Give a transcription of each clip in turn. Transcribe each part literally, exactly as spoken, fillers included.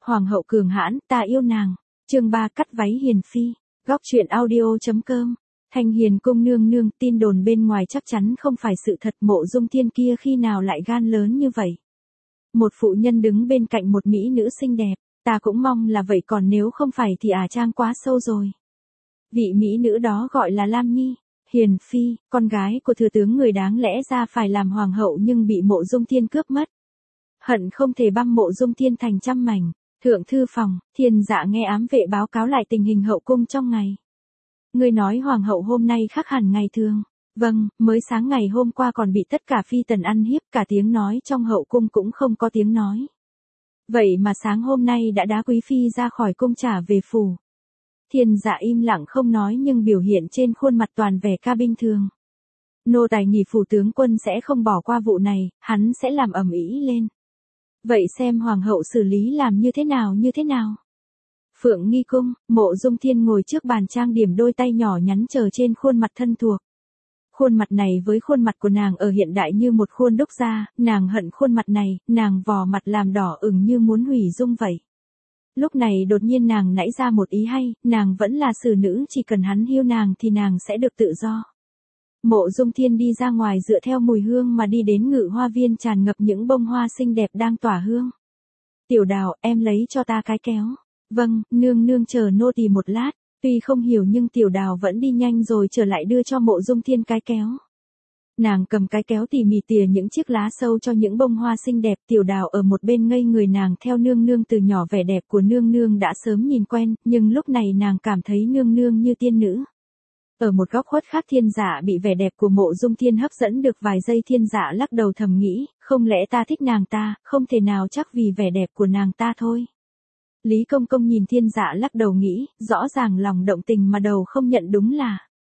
Hoàng hậu cường hãn, ta yêu nàng. Chương ba cắt váy hiền phi. Góc truyện audio.com. Thanh Hiền cung nương nương, tin đồn bên ngoài chắc chắn không phải sự thật, Mộ Dung Thiên kia khi nào lại gan lớn như vậy. Một phụ nhân đứng bên cạnh một mỹ nữ xinh đẹp, ta cũng mong là vậy, còn nếu không phải thì ả trang quá sâu rồi. Vị mỹ nữ đó gọi là Lam Nhi. Hiền phi, con gái của thừa tướng người đáng lẽ ra phải làm hoàng hậu nhưng bị Mộ Dung Thiên cướp mất. Hận không thể băm Mộ Dung Thiên thành trăm mảnh. Thượng thư phòng, Thiên Dạ nghe ám vệ báo cáo lại tình hình hậu cung trong ngày. Ngươi nói hoàng hậu hôm nay khác hẳn ngày thường. Vâng, mới sáng ngày hôm qua còn bị tất cả phi tần ăn hiếp, cả tiếng nói trong hậu cung cũng không có tiếng nói. Vậy mà sáng hôm nay đã đá quý phi ra khỏi cung trả về phủ. Thiên Dạ im lặng không nói nhưng biểu hiện trên khuôn mặt toàn vẻ ca binh thường. Nô tài nghỉ phủ tướng quân sẽ không bỏ qua vụ này, hắn sẽ làm ầm ĩ lên. Vậy xem hoàng hậu xử lý làm như thế nào như thế nào. Phượng nghi cung, Mộ Dung Thiên ngồi trước bàn trang điểm, đôi tay nhỏ nhắn chờ trên khuôn mặt thân thuộc. Khuôn mặt này với khuôn mặt của nàng ở hiện đại như một khuôn đúc ra, nàng hận khuôn mặt này, nàng vò mặt làm đỏ ửng như muốn hủy dung vậy. Lúc này đột nhiên nàng nảy ra một ý hay, nàng vẫn là xử nữ, chỉ cần hắn hiêu nàng thì nàng sẽ được tự do. Mộ Dung Thiên đi ra ngoài dựa theo mùi hương mà đi đến ngự hoa viên tràn ngập những bông hoa xinh đẹp đang tỏa hương. Tiểu Đào, em lấy cho ta cái kéo. Vâng, nương nương chờ nô tỳ một lát. Tuy không hiểu nhưng Tiểu Đào vẫn đi nhanh rồi trở lại đưa cho Mộ Dung Thiên cái kéo. Nàng cầm cái kéo tỉ mỉ tỉa những chiếc lá sâu cho những bông hoa xinh đẹp. Tiểu Đào ở một bên ngây người, nàng theo nương nương từ nhỏ, vẻ đẹp của nương nương đã sớm nhìn quen, nhưng lúc này nàng cảm thấy nương nương như tiên nữ. Ở một góc khuất khác, Thiên Dạ bị vẻ đẹp của Mộ Dung Thiên hấp dẫn được vài giây, Thiên Dạ lắc đầu thầm nghĩ, không lẽ ta thích nàng ta, không thể nào, chắc vì vẻ đẹp của nàng ta thôi. Lý Công Công nhìn Thiên Dạ lắc đầu nghĩ, rõ ràng lòng động tình mà đầu không nhận, đúng là.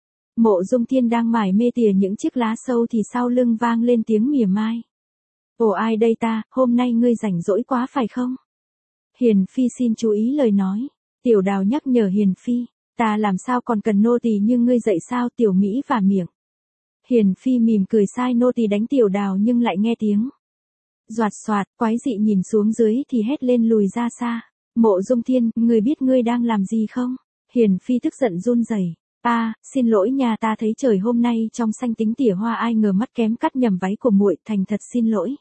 Mộ Dung Thiên đang mải mê tỉa những chiếc lá sâu thì sau lưng vang lên tiếng mỉa mai. Ồ, ai đây ta, hôm nay ngươi rảnh rỗi quá phải không? Hiền phi xin chú ý lời nói. Tiểu Đào nhắc nhở Hiền phi. Ta làm sao còn cần nô tỳ như ngươi dậy sao? Tiểu Mỹ và miệng. Hiền phi mỉm cười, sai nô tỳ đánh Tiểu Đào, nhưng lại nghe tiếng doạt xoạt, quái dị nhìn xuống dưới thì hét lên lùi ra xa. Mộ Dung Thiên, ngươi biết ngươi đang làm gì không? Hiền phi tức giận run rẩy. A, à, xin lỗi nhà ta thấy trời hôm nay trong xanh tính tỉa hoa, ai ngờ mắt kém cắt nhầm váy của muội, thành thật xin lỗi.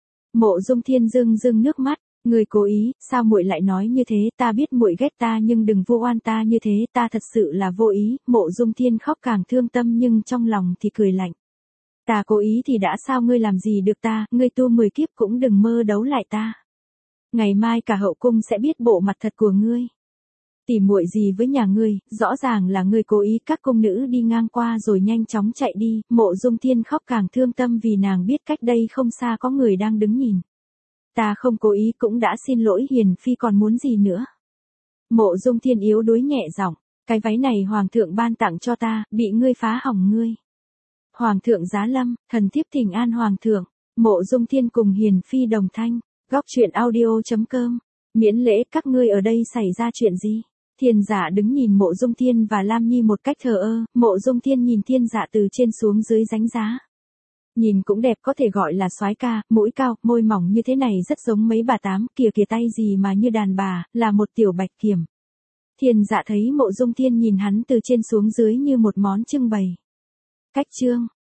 Mộ Dung Thiên rưng rưng nước mắt. Người cố ý, sao muội lại nói như thế? Ta biết muội ghét ta nhưng đừng vu oan ta như thế, ta thật sự là vô ý. Mộ Dung Thiên khóc càng thương tâm nhưng trong lòng thì cười lạnh. Ta cố ý thì đã sao, ngươi làm gì được ta, ngươi tu mười kiếp cũng đừng mơ đấu lại ta. Ngày mai cả hậu cung sẽ biết bộ mặt thật của ngươi. Tỉ muội gì với nhà ngươi, rõ ràng là ngươi cố ý. Các cung nữ đi ngang qua rồi nhanh chóng chạy đi. Mộ Dung Thiên khóc càng thương tâm vì nàng biết cách đây không xa có người đang đứng nhìn. Ta không cố ý, cũng đã xin lỗi. Hiền phi còn muốn gì nữa? Mộ Dung Thiên yếu đuối nhẹ giọng, cái váy này hoàng thượng ban tặng cho ta, bị ngươi phá hỏng ngươi. Hoàng thượng giá lâm, thần thiếp thỉnh an hoàng thượng. Mộ Dung Thiên cùng Hiền phi đồng thanh. Góc truyện audio.com. Miễn lễ, các ngươi ở đây xảy ra chuyện gì? Thiên Dạ đứng nhìn Mộ Dung Thiên và Lam Nhi một cách thờ ơ. Mộ Dung Thiên nhìn Thiên Dạ từ trên xuống dưới đánh giá. Nhìn cũng đẹp, có thể gọi là soái ca, mũi cao, môi mỏng như thế này rất giống mấy bà tám, kìa kìa tay gì mà như đàn bà, là một tiểu bạch kiểm. Thiên Dạ thấy Mộ Dung Thiên nhìn hắn từ trên xuống dưới như một món trưng bày. Cách trương,